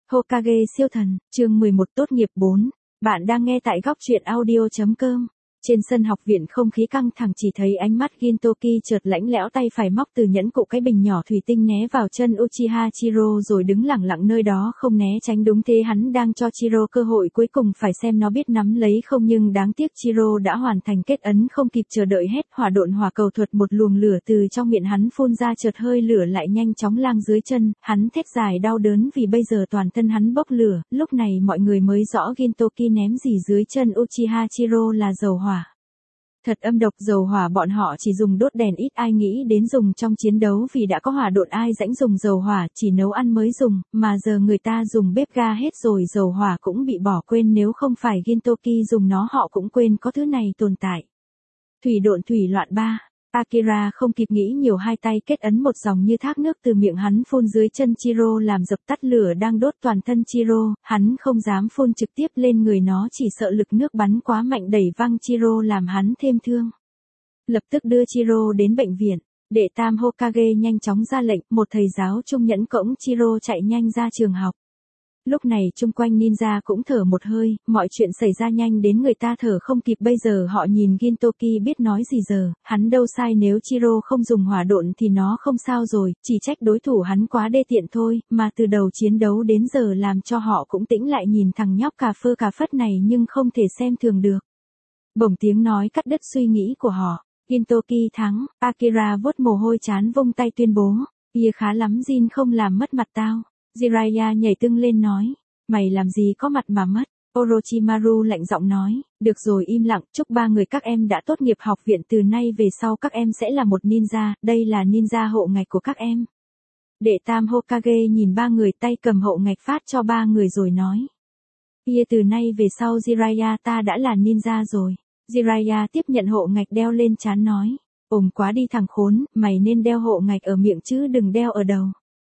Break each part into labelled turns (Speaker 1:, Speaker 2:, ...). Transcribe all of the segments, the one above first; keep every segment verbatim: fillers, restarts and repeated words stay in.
Speaker 1: Hokage siêu thần, chương mười một tốt nghiệp bốn. Bạn đang nghe tại góc truyện audio chấm com. Trên sân học viện không khí căng thẳng, chỉ thấy ánh mắt Gintoki chợt lạnh lẽo, tay phải móc từ nhẫn cụ cái bình nhỏ thủy tinh né vào chân Uchiha Chiro rồi đứng lẳng lặng nơi đó không né tránh. Đúng thế, hắn đang cho Chiro cơ hội cuối cùng phải xem nó biết nắm lấy không, nhưng đáng tiếc Chiro đã hoàn thành kết ấn, không kịp chờ đợi hét hỏa độn hỏa cầu thuật, một luồng lửa từ trong miệng hắn phun ra, chợt hơi lửa lại nhanh chóng lang dưới chân, hắn thét dài đau đớn vì bây giờ toàn thân hắn bốc lửa. Lúc này mọi người mới rõ Gintoki ném gì dưới chân Uchiha Chiro là dầu hỏa. Thật âm độc, dầu hỏa bọn họ chỉ dùng đốt đèn, ít ai nghĩ đến dùng trong chiến đấu vì đã có hỏa độn, ai rãnh dùng dầu hỏa, chỉ nấu ăn mới dùng, mà giờ người ta dùng bếp ga hết rồi, dầu hỏa cũng bị bỏ quên, nếu không phải Gintoki dùng nó họ cũng quên có thứ này tồn tại. Thủy độn thủy loạn ba. Akira không kịp nghĩ nhiều, hai tay kết ấn, một dòng như thác nước từ miệng hắn phun dưới chân Chiro làm dập tắt lửa đang đốt toàn thân Chiro, hắn không dám phun trực tiếp lên người nó, chỉ sợ lực nước bắn quá mạnh đẩy văng Chiro làm hắn thêm thương. Lập tức đưa Chiro đến bệnh viện, đệ tam Hokage nhanh chóng ra lệnh, một thầy giáo trung nhẫn cõng Chiro chạy nhanh ra trường học. Lúc này chung quanh ninja cũng thở một hơi, mọi chuyện xảy ra nhanh đến người ta thở không kịp. Bây giờ họ nhìn Gintoki biết nói gì giờ, hắn đâu sai, nếu Chiro không dùng hỏa độn thì nó không sao rồi, chỉ trách đối thủ hắn quá đê tiện thôi, mà từ đầu chiến đấu đến giờ làm cho họ cũng tĩnh lại nhìn thằng nhóc cà phơ cà phất này nhưng không thể xem thường được. Bỗng tiếng nói cắt đứt suy nghĩ của họ, Gintoki thắng. Akira vuốt mồ hôi trán vung tay tuyên bố, "Ia khá lắm Jin, không làm mất mặt tao." Jiraiya nhảy tưng lên nói, "Mày làm gì có mặt mà mất." Orochimaru lạnh giọng nói, "Được rồi, im lặng, chúc ba người các em đã tốt nghiệp học viện, từ nay về sau các em sẽ là một ninja, đây là ninja hộ ngạch của các em." Đệ tam Hokage nhìn ba người, tay cầm hộ ngạch phát cho ba người rồi nói, "Ia, từ nay về sau Jiraiya ta đã là ninja rồi." Jiraiya tiếp nhận hộ ngạch đeo lên trán nói, "Ồm quá đi thằng khốn, mày nên đeo hộ ngạch ở miệng chứ đừng đeo ở đầu."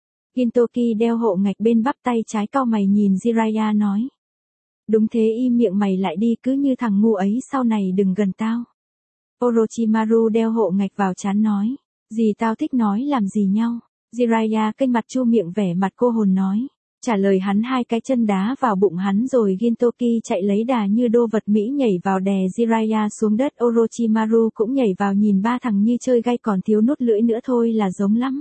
Speaker 1: Gintoki đeo hộ ngạch bên bắp tay trái, cau mày nhìn Jiraiya nói, "Đúng thế, im miệng mày lại đi, cứ như thằng ngu ấy sau này đừng gần tao." Orochimaru đeo hộ ngạch vào trán nói, "Gì tao thích nói làm gì nhau." Jiraiya kênh mặt chu miệng vẻ mặt cô hồn nói, trả lời hắn hai cái chân đá vào bụng hắn rồi Gintoki chạy lấy đà như đô vật Mỹ nhảy vào đè Jiraiya xuống đất. Orochimaru cũng nhảy vào, nhìn ba thằng như chơi gay, còn thiếu nốt lưỡi nữa thôi là giống lắm.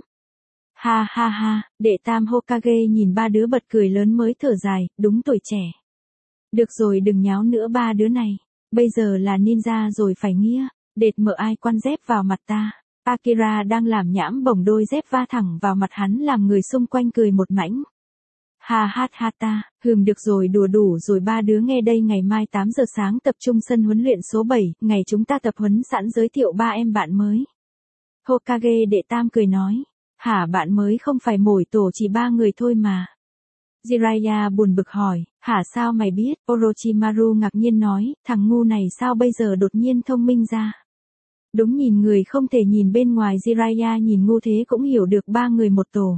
Speaker 1: Ha ha ha, đệ tam Hokage nhìn ba đứa bật cười lớn mới thở dài, đúng tuổi trẻ. Được rồi, đừng nháo nữa ba đứa này, bây giờ là ninja rồi phải nghĩa, đệt mở ai quan dép vào mặt ta. Akira đang làm nhảm, bổng đôi dép va thẳng vào mặt hắn làm người xung quanh cười một mảnh. Ha ha ha ta, hừm được rồi, đùa đủ rồi ba đứa, nghe đây, ngày mai tám giờ sáng tập trung sân huấn luyện số bảy, ngày chúng ta tập huấn sẵn, giới thiệu ba em bạn mới. Hokage đệ tam cười nói, hả, bạn mới không phải mồi tổ chỉ ba người thôi mà. Jiraiya buồn bực hỏi, hả sao mày biết? Orochimaru ngạc nhiên nói, thằng ngu này sao bây giờ đột nhiên thông minh ra. Đúng, nhìn người không thể nhìn bên ngoài, Jiraiya nhìn ngu thế cũng hiểu được ba người một tổ.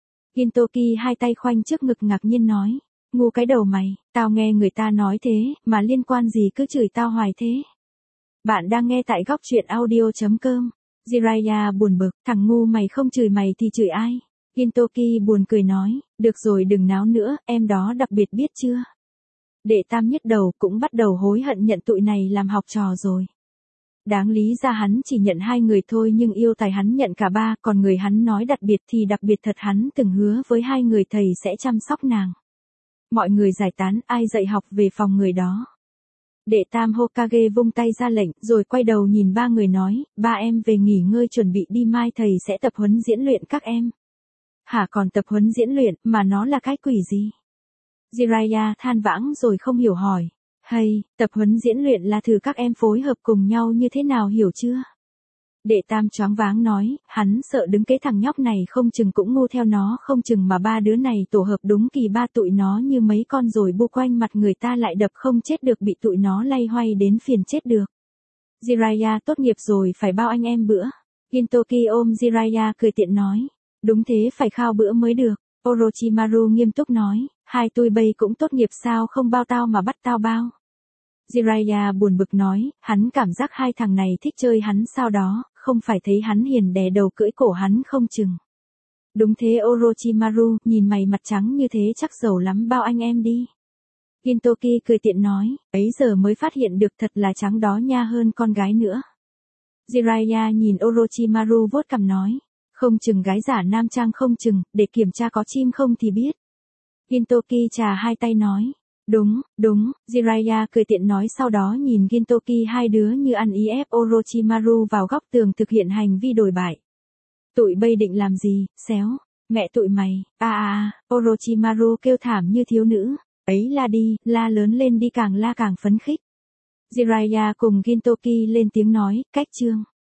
Speaker 1: Gintoki hai tay khoanh trước ngực ngạc nhiên nói, ngu cái đầu mày, tao nghe người ta nói thế, mà liên quan gì cứ chửi tao hoài thế. Bạn đang nghe tại góc truyện audio chấm com. Jiraiya buồn bực, thằng ngu mày không chửi mày thì chửi ai? Gintoki buồn cười nói, được rồi đừng náo nữa, em đó đặc biệt biết chưa? Đệ tam nhức đầu, cũng bắt đầu hối hận nhận tụi này làm học trò rồi. Đáng lý ra hắn chỉ nhận hai người thôi, nhưng yêu tài hắn nhận cả ba, còn người hắn nói đặc biệt thì đặc biệt thật, hắn từng hứa với hai người thầy sẽ chăm sóc nàng. Mọi người giải tán, ai dạy học về phòng người đó. Đệ tam Hokage vung tay ra lệnh, rồi quay đầu nhìn ba người nói, ba em về nghỉ ngơi chuẩn bị đi, mai thầy sẽ tập huấn diễn luyện các em. Hả, còn tập huấn diễn luyện, mà nó là cái quỷ gì? Jiraiya than vãng rồi không hiểu hỏi, hay, tập huấn diễn luyện là thử các em phối hợp cùng nhau như thế nào, hiểu chưa? Đệ tam choáng váng nói, hắn sợ đứng kế thằng nhóc này không chừng cũng ngu theo nó không chừng, mà ba đứa này tổ hợp đúng kỳ ba, tụi nó như mấy con rồi bu quanh mặt người ta lại đập không chết được, bị tụi nó lay hoay đến phiền chết được. Jiraiya tốt nghiệp rồi phải bao anh em bữa. Gintoki ôm Jiraiya cười tiện nói, đúng thế, phải khao bữa mới được. Orochimaru nghiêm túc nói, hai tui bây cũng tốt nghiệp sao không bao tao mà bắt tao bao. Jiraiya buồn bực nói, hắn cảm giác hai thằng này thích chơi hắn sao đó, không phải thấy hắn hiền đè đầu cưỡi cổ hắn không chừng. Đúng thế Orochimaru, nhìn mày mặt trắng như thế chắc giàu lắm bao anh em đi. Gintoki cười tiện nói, ấy giờ mới phát hiện được thật là trắng đó nha hơn con gái nữa. Jiraiya nhìn Orochimaru vuốt cằm nói, không chừng gái giả nam trang không chừng, để kiểm tra có chim không thì biết. Gintoki chà hai tay nói, đúng, đúng, Jiraiya cười tiện nói sau đó nhìn Gintoki hai đứa như ăn ý ép Orochimaru vào góc tường thực hiện hành vi đồi bại. Tụi bây định làm gì, xéo, mẹ tụi mày, a a a, Orochimaru kêu thảm như thiếu nữ, ấy la đi, la lớn lên đi càng la càng phấn khích. Jiraiya cùng Gintoki lên tiếng nói, cách chương.